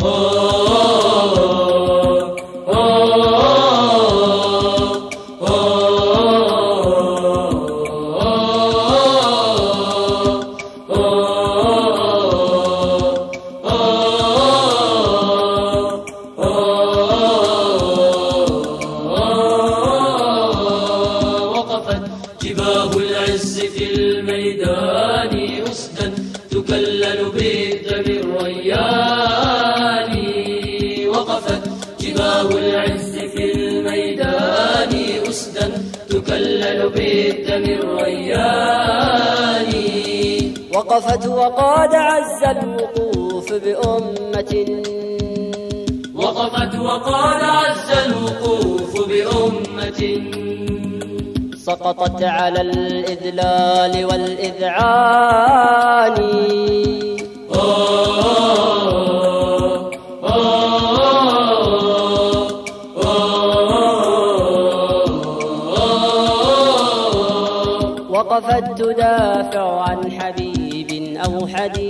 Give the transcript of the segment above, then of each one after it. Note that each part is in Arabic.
جباه العز في الميدان أسدا تكلل بالدم الريان. وقفت جباه العز في الميدان أسدا تكلل بالدم الريان. وقفت وقاد عز الوقوف بأمة، وقفت وقاد عز الوقوف بأمة سقطت على الإذلال والإذعان. وقفت تدافع عن حبيب أو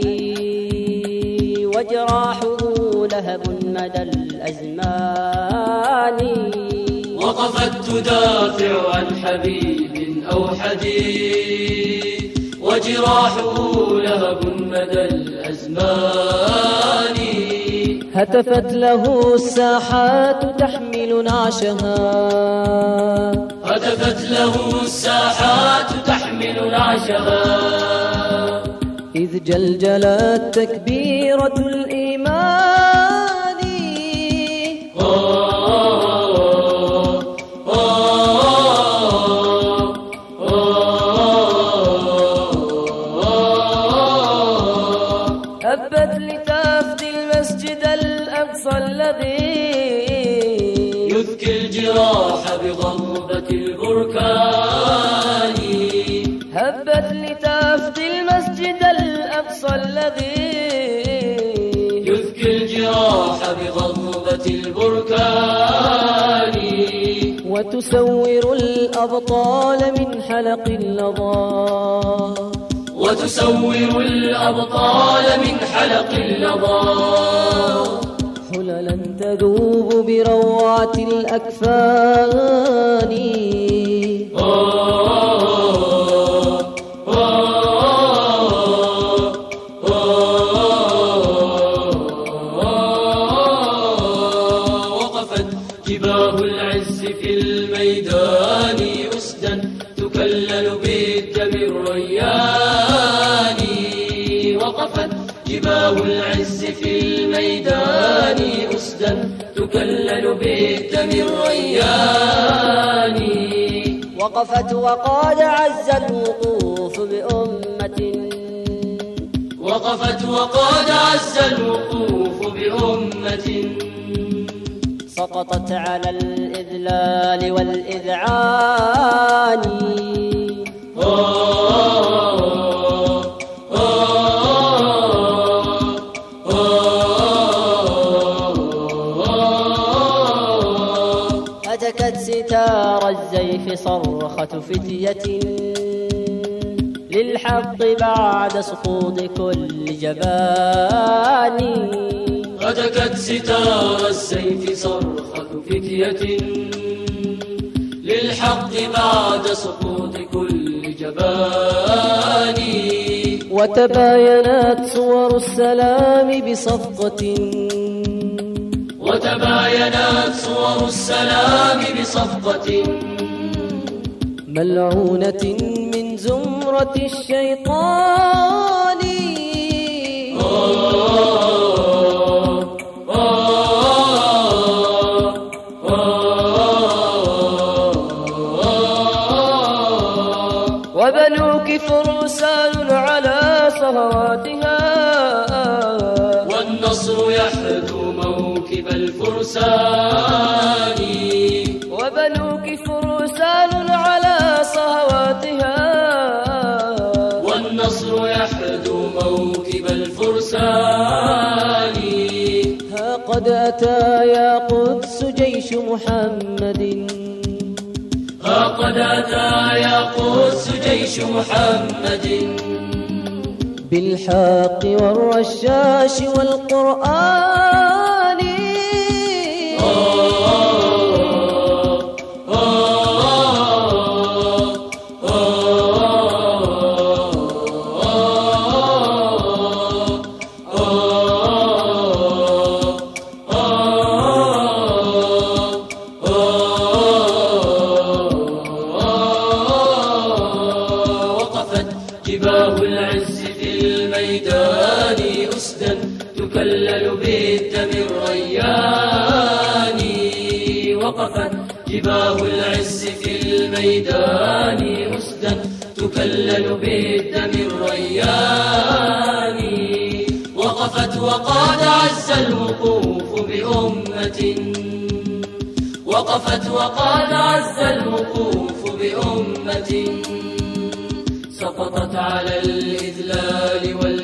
حدي وجراحه لهب مدى الأزمان. وقفت تدافع عن حبيب أو حديث وجراحه لهب مدى الأزمان. هتفت له الساحات تحمل نعشها، هتفت له الساحات تحمل نعشها إذ جلجلت تكبيرة الإيمان. هبت لتفدي المسجد الأقصى الذي يذكي الجراح بضربة البركان. هبت لتفدي المسجد الأقصى الذي يذكي الجراح بضربة البركان. وتسور الأبطال من حلق اللظى، وتسور الأبطال من حلق اللظى حللا تذوب بروعة الأكفان. وقفت جباه العز في الميدان أسدا تكلل بالدم الريان. وقفت جباه العز في الميدان أسدا تكلل بالدم الريان. وقفت وقاد عز الوقوف بأمة، وقفت وقاد عز الوقوف بأمة سقطت على الإذلال والإذعان. هتكت ستار الزيف صرخة فتية للحق بعد سقوط كل جبان. هتكت ستار السيف صرخة فتية للحق بعد سقوط كل جبان. وتباينت صور السلام بصفقة، وتباينت صور السلام بصفقة ملعونة من زمرة الشيطان. وبنوك فرسان على صهواتها والنصر يحدو موكب الفرسان. وبنوك فرسان على صهواتها والنصر يحدو موكب الفرسان. ها قد أتى يا قدس جيش محمد، ها قد أتى يا قدس جيش محمد بالحق والرشاش والقرآن. جباه العز في الميدان أسدا تكلل بالدم الريان. وقفت جباه العز في الميدان أسدا تكلل بالدم الريان. وقفت وقاد عز الوقوف بأمة، وقفت وقاد عز الوقوف بأمة سقطت على الإذلال